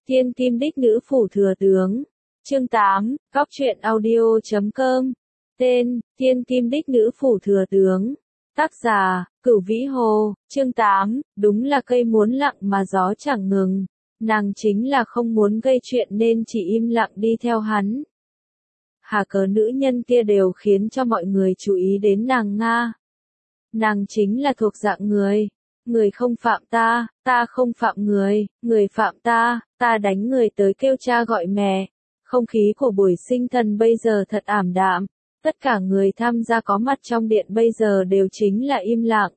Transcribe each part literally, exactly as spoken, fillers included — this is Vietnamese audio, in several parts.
Thiên kim đích nữ phủ thừa tướng. Chương tám, Góc truyện audio chấm com. Tên, Thiên kim đích nữ phủ thừa tướng. Tác giả, Cửu Vĩ Hồ. Chương tám, đúng là cây muốn lặng mà gió chẳng ngừng. Nàng chính là không muốn gây chuyện nên chỉ im lặng đi theo hắn. Hà cớ nữ nhân kia đều khiến cho mọi người chú ý đến nàng Nga. Nàng chính là thuộc dạng người. Người không phạm ta, ta không phạm người, người phạm ta, ta đánh người tới kêu cha gọi mẹ. Không khí của buổi sinh thần bây giờ thật ảm đạm. Tất cả người tham gia có mặt trong điện bây giờ đều chính là im lặng.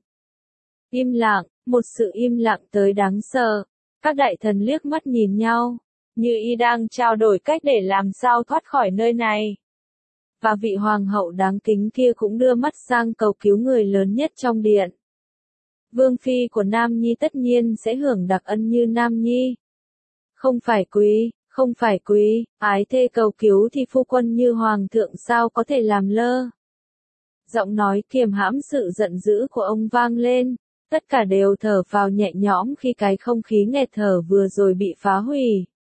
Im lặng, một sự im lặng tới đáng sợ. Các đại thần liếc mắt nhìn nhau, như y đang trao đổi cách để làm sao thoát khỏi nơi này. Và vị hoàng hậu đáng kính kia cũng đưa mắt sang cầu cứu người lớn nhất trong điện. Vương phi của Nam Nhi tất nhiên sẽ hưởng đặc ân như Nam Nhi. Không phải quý, không phải quý, ái thê cầu cứu thì phu quân như hoàng thượng sao có thể làm lơ. Giọng nói kiềm hãm sự giận dữ của ông vang lên, tất cả đều thở phào nhẹ nhõm khi cái không khí nghẹt thở vừa rồi bị phá hủy.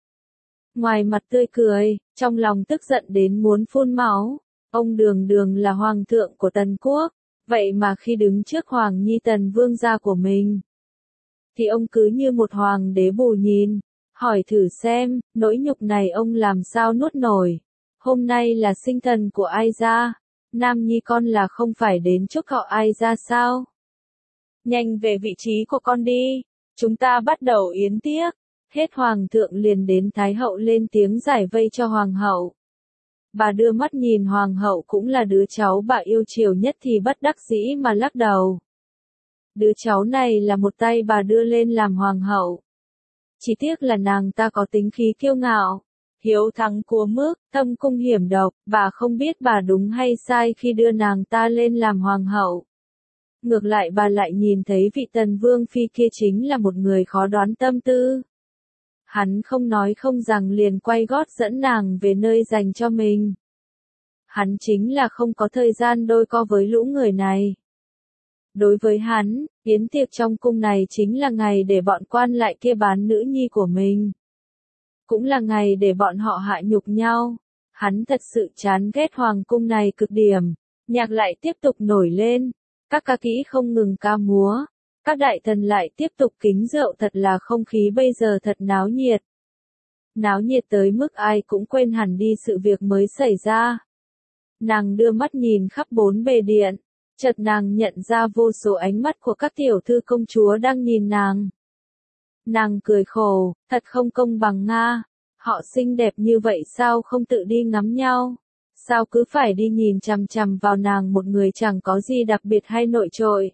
Ngoài mặt tươi cười, trong lòng tức giận đến muốn phun máu, ông đường đường là hoàng thượng của Tần Quốc. Vậy mà khi đứng trước Hoàng Nhi Tần vương gia của mình, thì ông cứ như một hoàng đế bù nhìn, hỏi thử xem, nỗi nhục này ông làm sao nuốt nổi. Hôm nay là sinh thần của ai ra? Nam Nhi con là không phải đến chúc họ ai ra sao? Nhanh về vị trí của con đi, chúng ta bắt đầu yến tiệc. Hết hoàng thượng liền đến thái hậu lên tiếng giải vây cho hoàng hậu. Bà đưa mắt nhìn hoàng hậu cũng là đứa cháu bà yêu chiều nhất thì bất đắc dĩ mà lắc đầu. Đứa cháu này là một tay bà đưa lên làm hoàng hậu. Chỉ tiếc là nàng ta có tính khí kiêu ngạo, hiếu thắng cua mức, thâm cung hiểm độc, bà không biết bà đúng hay sai khi đưa nàng ta lên làm hoàng hậu. Ngược lại bà lại nhìn thấy vị Tần vương phi kia chính là một người khó đoán tâm tư. Hắn không nói không rằng liền quay gót dẫn nàng về nơi dành cho mình. Hắn chính là không có thời gian đôi co với lũ người này. Đối với hắn, yến tiệc trong cung này chính là ngày để bọn quan lại kia bán nữ nhi của mình. Cũng là ngày để bọn họ hạ nhục nhau. Hắn thật sự chán ghét hoàng cung này cực điểm. Nhạc lại tiếp tục nổi lên. Các ca kỹ không ngừng ca múa. Các đại thần lại tiếp tục kính rượu, thật là không khí bây giờ thật náo nhiệt. Náo nhiệt tới mức ai cũng quên hẳn đi sự việc mới xảy ra. Nàng đưa mắt nhìn khắp bốn bề điện, chợt nàng nhận ra vô số ánh mắt của các tiểu thư công chúa đang nhìn nàng. Nàng cười khổ, thật không công bằng Nga, họ xinh đẹp như vậy sao không tự đi ngắm nhau, sao cứ phải đi nhìn chằm chằm vào nàng một người chẳng có gì đặc biệt hay nổi trội.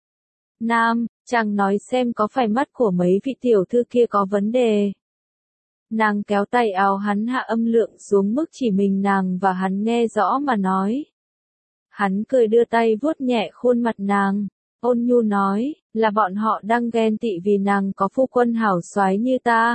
Nam, chàng nói xem có phải mắt của mấy vị tiểu thư kia có vấn đề. Nàng kéo tay áo hắn hạ âm lượng xuống mức chỉ mình nàng và hắn nghe rõ mà nói. Hắn cười đưa tay vuốt nhẹ khuôn mặt nàng, ôn nhu nói, là bọn họ đang ghen tị vì nàng có phu quân hảo soái như ta.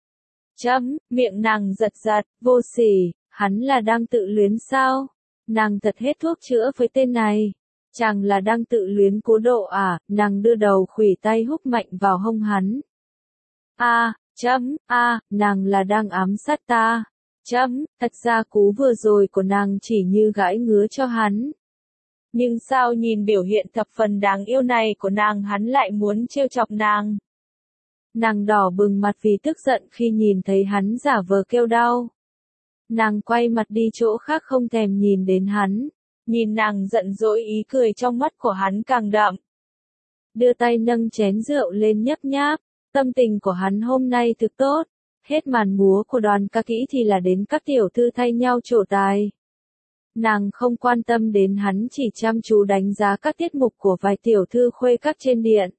Chấm, miệng nàng giật giật, vô sỉ, hắn là đang tự luyến sao? Nàng thật hết thuốc chữa với tên này. Chàng là đang tự luyến cố độ à? Nàng đưa đầu khuỷu tay húc mạnh vào hông hắn. A, à, chấm, a, à, nàng là đang ám sát ta. Chấm, thật ra cú vừa rồi của nàng chỉ như gãi ngứa cho hắn. Nhưng sao nhìn biểu hiện thập phần đáng yêu này của nàng hắn lại muốn trêu chọc nàng. Nàng đỏ bừng mặt vì tức giận khi nhìn thấy hắn giả vờ kêu đau. Nàng quay mặt đi chỗ khác không thèm nhìn đến hắn. Nhìn nàng giận dỗi ý cười trong mắt của hắn càng đậm. Đưa tay nâng chén rượu lên nhấp nháp, tâm tình của hắn hôm nay thực tốt. Hết màn múa của đoàn ca kỹ thì là đến các tiểu thư thay nhau trổ tài. Nàng không quan tâm đến hắn, chỉ chăm chú đánh giá các tiết mục của vài tiểu thư khuê các trên điện.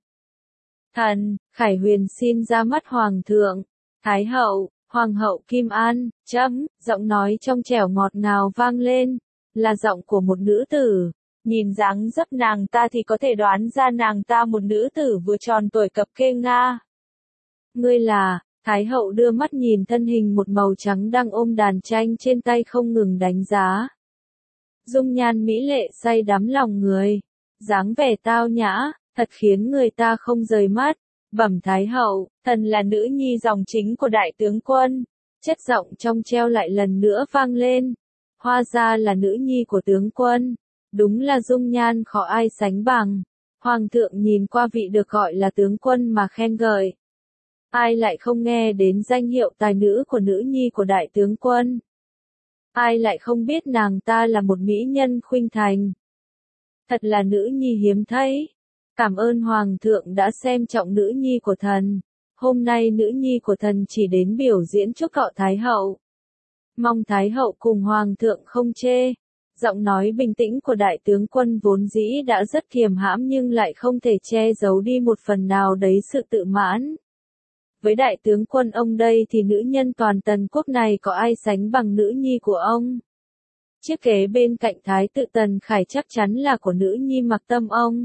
Thần, Khải Huyền xin ra mắt hoàng thượng, thái hậu, hoàng hậu Kim An, chấm, giọng nói trong trẻo ngọt ngào vang lên. Là giọng của một nữ tử, nhìn dáng dấp nàng ta thì có thể đoán ra nàng ta một nữ tử vừa tròn tuổi cập kê Nga. Ngươi là, thái hậu đưa mắt nhìn thân hình một màu trắng đang ôm đàn tranh trên tay không ngừng đánh giá. Dung nhan mỹ lệ say đắm lòng người, dáng vẻ tao nhã, thật khiến người ta không rời mắt. Bẩm Thái hậu, thần là nữ nhi dòng chính của đại tướng quân. Chất giọng trong treo lại lần nữa vang lên. Hóa ra là nữ nhi của tướng quân. Đúng là dung nhan khó ai sánh bằng. Hoàng thượng nhìn qua vị được gọi là tướng quân mà khen ngợi. Ai lại không nghe đến danh hiệu tài nữ của nữ nhi của đại tướng quân? Ai lại không biết nàng ta là một mỹ nhân khuynh thành? Thật là nữ nhi hiếm thấy. Cảm ơn Hoàng thượng đã xem trọng nữ nhi của thần. Hôm nay nữ nhi của thần chỉ đến biểu diễn chúc cọ Thái hậu. Mong Thái hậu cùng Hoàng thượng không chê. Giọng nói bình tĩnh của đại tướng quân vốn dĩ đã rất kiềm hãm nhưng lại không thể che giấu đi một phần nào đấy sự tự mãn. Với đại tướng quân ông đây thì nữ nhân toàn Tần quốc này có ai sánh bằng nữ nhi của ông. Chiếc ghế bên cạnh Thái tử Tần Khải chắc chắn là của nữ nhi Mặc Tâm ông.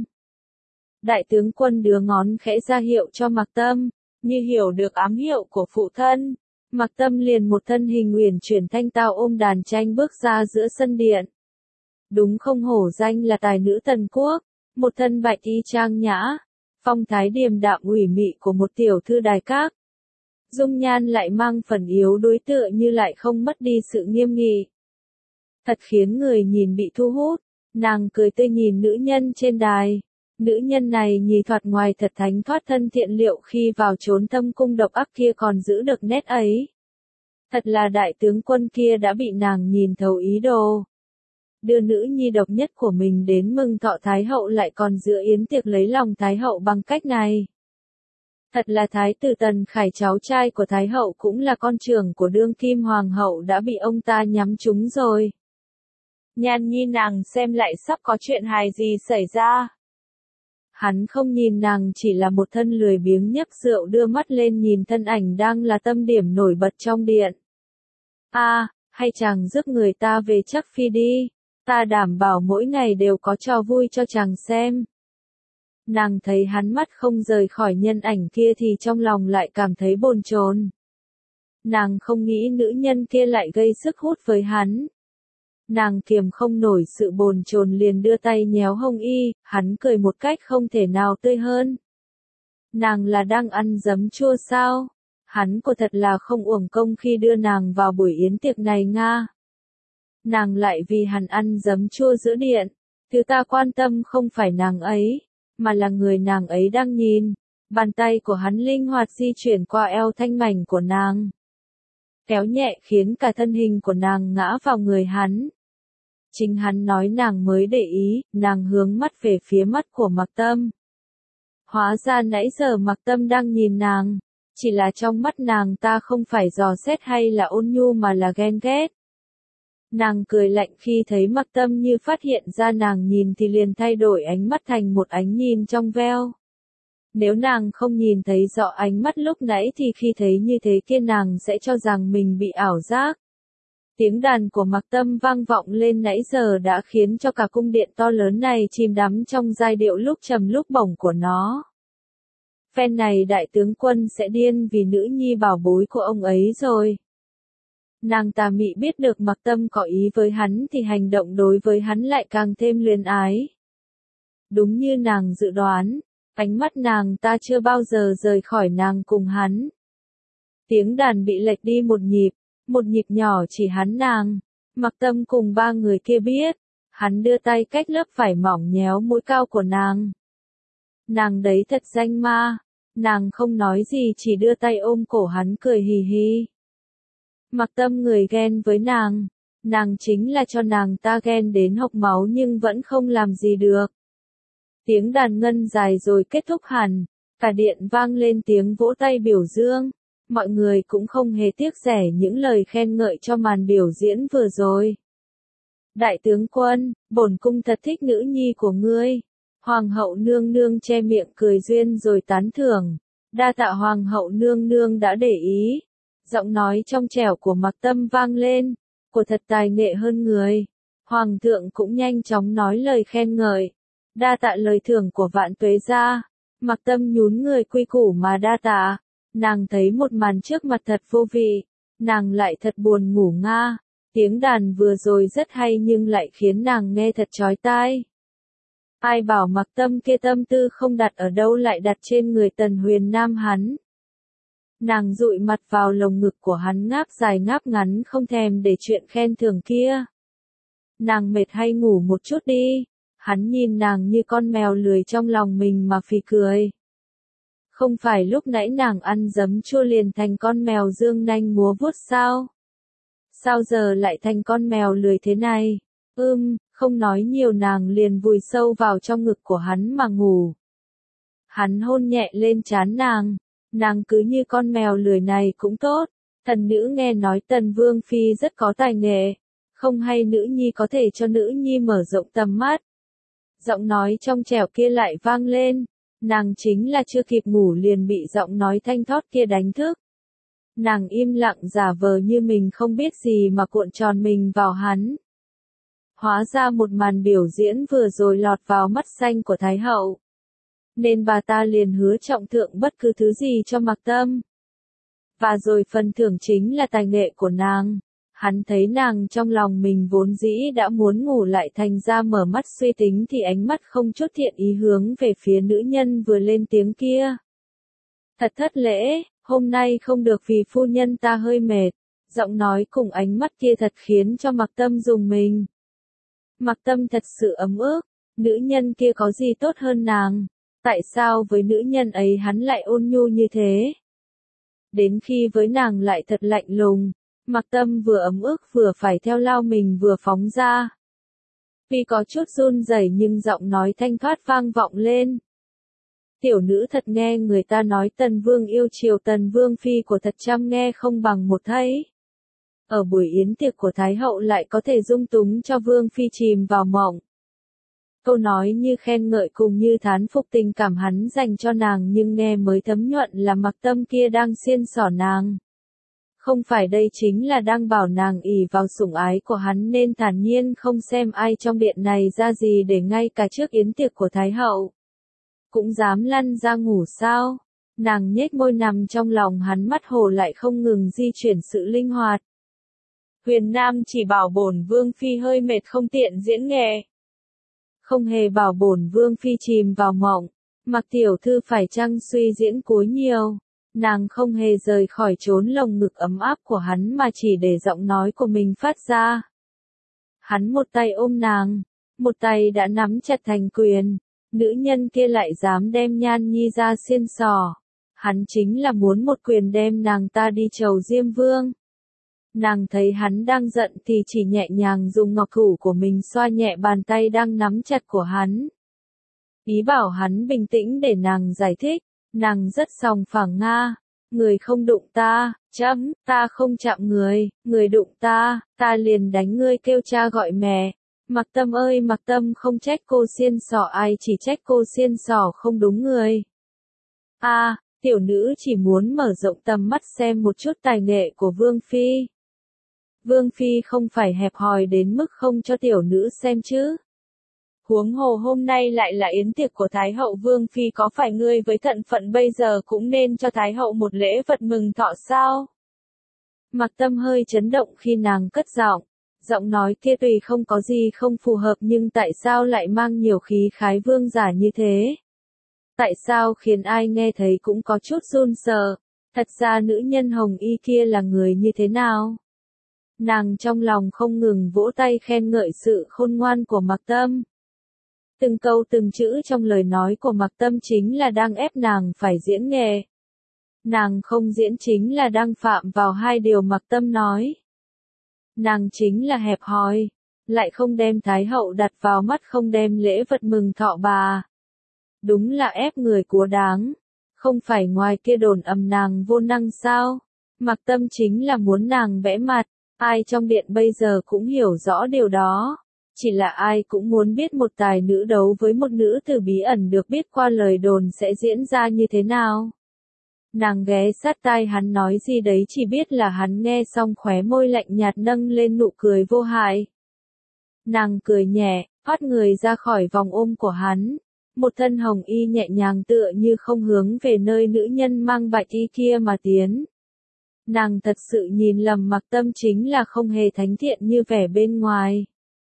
Đại tướng quân đưa ngón khẽ ra hiệu cho Mặc Tâm, như hiểu được ám hiệu của phụ thân. Mặc Tâm liền một thân hình uyển chuyển thanh tao ôm đàn tranh bước ra giữa sân điện. Đúng không hổ danh là tài nữ Tần quốc, một thân bạch y trang nhã, phong thái điềm đạm ủy mị của một tiểu thư đài các. Dung nhan lại mang phần yếu đuối tựa như lại không mất đi sự nghiêm nghị. Thật khiến người nhìn bị thu hút, nàng cười tươi nhìn nữ nhân trên đài. Nữ nhân này nhì thoạt ngoài thật thánh thoát thân thiện liệu khi vào chốn thâm cung độc ác kia còn giữ được nét ấy. Thật là đại tướng quân kia đã bị nàng nhìn thấu ý đồ. Đưa nữ nhi độc nhất của mình đến mừng thọ Thái hậu lại còn giữa yến tiệc lấy lòng Thái hậu bằng cách này. Thật là Thái tử Tần Khải cháu trai của Thái hậu cũng là con trưởng của đương kim hoàng hậu đã bị ông ta nhắm trúng rồi. Nhan nhi nàng xem lại sắp có chuyện hài gì xảy ra. Hắn không nhìn nàng chỉ là một thân lười biếng nhấp rượu đưa mắt lên nhìn thân ảnh đang là tâm điểm nổi bật trong điện. A, à, hay chàng rước người ta về chắc phi đi, ta đảm bảo mỗi ngày đều có trò vui cho chàng xem. Nàng thấy hắn mắt không rời khỏi nhân ảnh kia thì trong lòng lại cảm thấy bồn chồn. Nàng không nghĩ nữ nhân kia lại gây sức hút với hắn. Nàng kiềm không nổi sự bồn chồn liền đưa tay nhéo hông y, hắn cười một cách không thể nào tươi hơn. Nàng là đang ăn giấm chua sao? Hắn của thật là không uổng công khi đưa nàng vào buổi yến tiệc này nga. Nàng lại vì hắn ăn giấm chua giữa điện, thứ ta quan tâm không phải nàng ấy, mà là người nàng ấy đang nhìn. Bàn tay của hắn linh hoạt di chuyển qua eo thanh mảnh của nàng. Kéo nhẹ khiến cả thân hình của nàng ngã vào người hắn. Chính hắn nói nàng mới để ý, nàng hướng mắt về phía mắt của Mặc Tâm. Hóa ra nãy giờ Mặc Tâm đang nhìn nàng, chỉ là trong mắt nàng ta không phải dò xét hay là ôn nhu mà là ghen ghét. Nàng cười lạnh khi thấy Mặc Tâm như phát hiện ra nàng nhìn thì liền thay đổi ánh mắt thành một ánh nhìn trong veo. Nếu nàng không nhìn thấy rõ ánh mắt lúc nãy thì khi thấy như thế kia nàng sẽ cho rằng mình bị ảo giác. Tiếng đàn của Mặc Tâm vang vọng lên nãy giờ đã khiến cho cả cung điện to lớn này chìm đắm trong giai điệu lúc trầm lúc bổng của nó. Phen này đại tướng quân sẽ điên vì nữ nhi bảo bối của ông ấy rồi. Nàng tà mị biết được Mặc Tâm có ý với hắn thì hành động đối với hắn lại càng thêm luyến ái. Đúng như nàng dự đoán, ánh mắt nàng ta chưa bao giờ rời khỏi nàng cùng hắn. Tiếng đàn bị lệch đi một nhịp, một nhịp nhỏ chỉ hắn nàng. Mặc Tâm cùng ba người kia biết, hắn đưa tay cách lớp vải mỏng nhéo mũi cao của nàng. Nàng đấy thật danh ma, nàng không nói gì chỉ đưa tay ôm cổ hắn cười hì hì. Mặc Tâm người ghen với nàng, nàng chính là cho nàng ta ghen đến hộc máu nhưng vẫn không làm gì được. Tiếng đàn ngân dài rồi kết thúc hẳn, cả điện vang lên tiếng vỗ tay biểu dương, mọi người cũng không hề tiếc rẻ những lời khen ngợi cho màn biểu diễn vừa rồi. Đại tướng quân, bổn cung thật thích nữ nhi của ngươi. Hoàng hậu nương nương che miệng cười duyên rồi tán thưởng, đa tạ hoàng hậu nương nương đã để ý. Giọng nói trong trẻo của Mặc Tâm vang lên, của thật tài nghệ hơn người. Hoàng thượng cũng nhanh chóng nói lời khen ngợi. Đa tạ lời thưởng của Vạn Tuế gia. Mặc Tâm nhún người quy củ mà đa tạ. Nàng thấy một màn trước mặt thật vô vị. Nàng lại thật buồn ngủ nga. Tiếng đàn vừa rồi rất hay nhưng lại khiến nàng nghe thật chói tai. Ai bảo Mạc Tâm kia tâm tư không đặt ở đâu lại đặt trên người Tần Huyền Nam hắn. Nàng dụi mặt vào lồng ngực của hắn ngáp dài ngáp ngắn không thèm để chuyện khen thưởng kia. Nàng mệt hay ngủ một chút đi. Hắn nhìn nàng như con mèo lười trong lòng mình mà phì cười. Không phải lúc nãy nàng ăn giấm chua liền thành con mèo dương nanh múa vuốt sao? Sao giờ lại thành con mèo lười thế này? Ưm, không nói nhiều nàng liền vùi sâu vào trong ngực của hắn mà ngủ. Hắn hôn nhẹ lên trán nàng. Nàng cứ như con mèo lười này cũng tốt. Thần nữ nghe nói Tần Vương Phi rất có tài nghệ. Không hay nữ nhi có thể cho nữ nhi mở rộng tầm mắt. Giọng nói trong trẻo kia lại vang lên. Nàng chính là chưa kịp ngủ liền bị giọng nói thanh thót kia đánh thức. Nàng im lặng giả vờ như mình không biết gì mà cuộn tròn mình vào hắn. Hóa ra một màn biểu diễn vừa rồi lọt vào mắt xanh của Thái hậu. Nên bà ta liền hứa trọng thượng bất cứ thứ gì cho Mạc Tâm. Và rồi phần thưởng chính là tài nghệ của nàng. Hắn thấy nàng trong lòng mình vốn dĩ đã muốn ngủ lại thành ra mở mắt suy tính thì ánh mắt không chút thiện ý hướng về phía nữ nhân vừa lên tiếng kia. Thật thất lễ, hôm nay không được vì phu nhân ta hơi mệt. Giọng nói cùng ánh mắt kia thật khiến cho Mạc Tâm rùng mình. Mạc Tâm thật sự ấm ức, nữ nhân kia có gì tốt hơn nàng? Tại sao với nữ nhân ấy hắn lại ôn nhu như thế? Đến khi với nàng lại thật lạnh lùng. Mạc Tâm vừa ấm ức vừa phải theo lao mình vừa phóng ra. Vì có chút run rẩy nhưng giọng nói thanh thoát vang vọng lên. Tiểu nữ thật nghe người ta nói Tần Vương yêu chiều Tần Vương Phi của thật chăm nghe không bằng một thấy. Ở buổi yến tiệc của Thái hậu lại có thể dung túng cho Vương Phi chìm vào mộng. Câu nói như khen ngợi cùng như thán phục tình cảm hắn dành cho nàng nhưng nghe mới thấm nhuận là Mạc Tâm kia đang xiên xỏ nàng. Không phải đây chính là đang bảo nàng ỷ vào sủng ái của hắn nên thản nhiên không xem ai trong điện này ra gì để ngay cả trước yến tiệc của Thái hậu. Cũng dám lăn ra ngủ sao? Nàng nhếch môi nằm trong lòng hắn mắt hồ lại không ngừng di chuyển sự linh hoạt. Huyền Nam chỉ bảo bổn Vương Phi hơi mệt không tiện diễn nghệ. Không hề bảo bổn Vương Phi chìm vào mộng. Mặc tiểu thư phải chăng suy diễn cối nhiều. Nàng không hề rời khỏi chốn lồng ngực ấm áp của hắn mà chỉ để giọng nói của mình phát ra. Hắn một tay ôm nàng, một tay đã nắm chặt thành quyền. Nữ nhân kia lại dám đem Nhan Nhi ra xiên xỏ. Hắn chính là muốn một quyền đem nàng ta đi chầu Diêm Vương. Nàng thấy hắn đang giận thì chỉ nhẹ nhàng dùng ngọc thủ của mình xoa nhẹ bàn tay đang nắm chặt của hắn. Ý bảo hắn bình tĩnh để nàng giải thích. Nàng rất sòng phẳng nga. Người không đụng ta, chấm, ta không chạm người, người đụng ta, ta liền đánh ngươi kêu cha gọi mẹ. Mạc Tâm ơi Mạc Tâm không trách cô xiên xỏ ai chỉ trách cô xiên xỏ không đúng người. A, à, tiểu nữ chỉ muốn mở rộng tầm mắt xem một chút tài nghệ của Vương Phi. Vương Phi không phải hẹp hòi đến mức không cho tiểu nữ xem chứ. Huống hồ hôm nay lại là yến tiệc của Thái hậu Vương Phi có phải ngươi với thận phận bây giờ cũng nên cho Thái hậu một lễ vật mừng thọ sao? Mạc Tâm hơi chấn động khi nàng cất giọng. Giọng nói kia tùy không có gì không phù hợp nhưng tại sao lại mang nhiều khí khái vương giả như thế? Tại sao khiến ai nghe thấy cũng có chút run sợ? Thật ra nữ nhân hồng y kia là người như thế nào? Nàng trong lòng không ngừng vỗ tay khen ngợi sự khôn ngoan của Mạc Tâm. Từng câu từng chữ trong lời nói của Mạc Tâm chính là đang ép nàng phải diễn nghệ. Nàng không diễn chính là đang phạm vào hai điều Mạc Tâm nói. Nàng chính là hẹp hòi, lại không đem Thái hậu đặt vào mắt không đem lễ vật mừng thọ bà. Đúng là ép người quá đáng, không phải ngoài kia đồn ầm nàng vô năng sao? Mạc Tâm chính là muốn nàng vẽ mặt, ai trong điện bây giờ cũng hiểu rõ điều đó. Chỉ là ai cũng muốn biết một tài nữ đấu với một nữ tử bí ẩn được biết qua lời đồn sẽ diễn ra như thế nào. Nàng ghé sát tai hắn nói gì đấy chỉ biết là hắn nghe xong khóe môi lạnh nhạt nâng lên nụ cười vô hại. Nàng cười nhẹ, thoát người ra khỏi vòng ôm của hắn. Một thân hồng y nhẹ nhàng tựa như không hướng về nơi nữ nhân mang bạch y kia mà tiến. Nàng thật sự nhìn lầm Mạc Tâm chính là không hề thánh thiện như vẻ bên ngoài.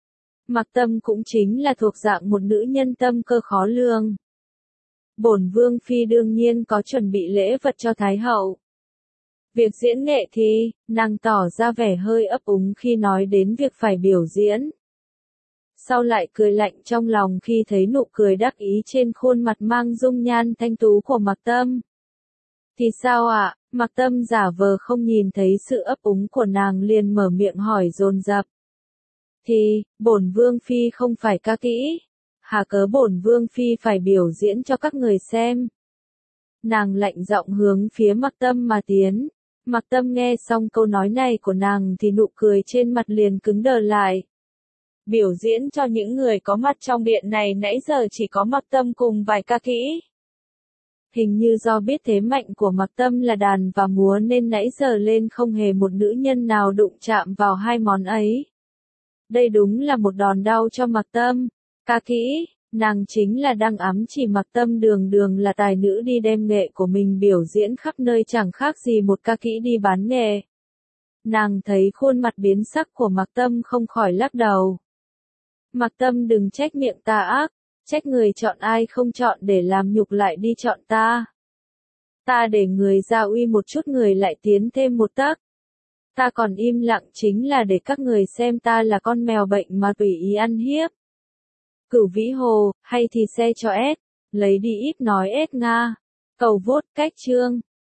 Mặc Tâm cũng chính là thuộc dạng một nữ nhân tâm cơ khó lường. Bổn Vương Phi đương nhiên có chuẩn bị lễ vật cho Thái Hậu. Việc diễn nghệ thì, nàng tỏ ra vẻ hơi ấp úng khi nói đến việc phải biểu diễn. Sau lại cười lạnh trong lòng khi thấy nụ cười đắc ý trên khuôn mặt mang dung nhan thanh tú của Mặc Tâm. Thì sao ạ? À? Mặc Tâm giả vờ không nhìn thấy sự ấp úng của nàng liền mở miệng hỏi dồn dập. Thì, bổn Vương Phi không phải ca kỹ. Hà cớ bổn Vương Phi phải biểu diễn cho các người xem. Nàng lạnh giọng hướng phía Mặc Tâm mà tiến. Mặc Tâm nghe xong câu nói này của nàng thì nụ cười trên mặt liền cứng đờ lại. Biểu diễn cho những người có mặt trong điện này nãy giờ chỉ có Mặc Tâm cùng vài ca kỹ. Hình như do biết thế mạnh của Mặc Tâm là đàn và múa nên nãy giờ lên không hề một nữ nhân nào đụng chạm vào hai món ấy. Đây đúng là một đòn đau cho Mặc Tâm. Ca kỹ, nàng chính là đang ám chỉ Mặc Tâm đường đường là tài nữ đi đem nghệ của mình biểu diễn khắp nơi chẳng khác gì một ca kỹ đi bán nghệ. Nàng thấy khuôn mặt biến sắc của Mặc Tâm không khỏi lắc đầu. Mặc Tâm đừng trách miệng ta ác, trách người chọn ai không chọn để làm nhục lại đi chọn ta. Ta để người ra uy một chút người lại tiến thêm một tấc. Ta còn im lặng chính là để các người xem ta là con mèo bệnh mà tùy ý ăn hiếp. Cửu Vĩ Hồ, hay thì xe cho S, lấy đi ít nói S Nga. Cầu vốt cách chương.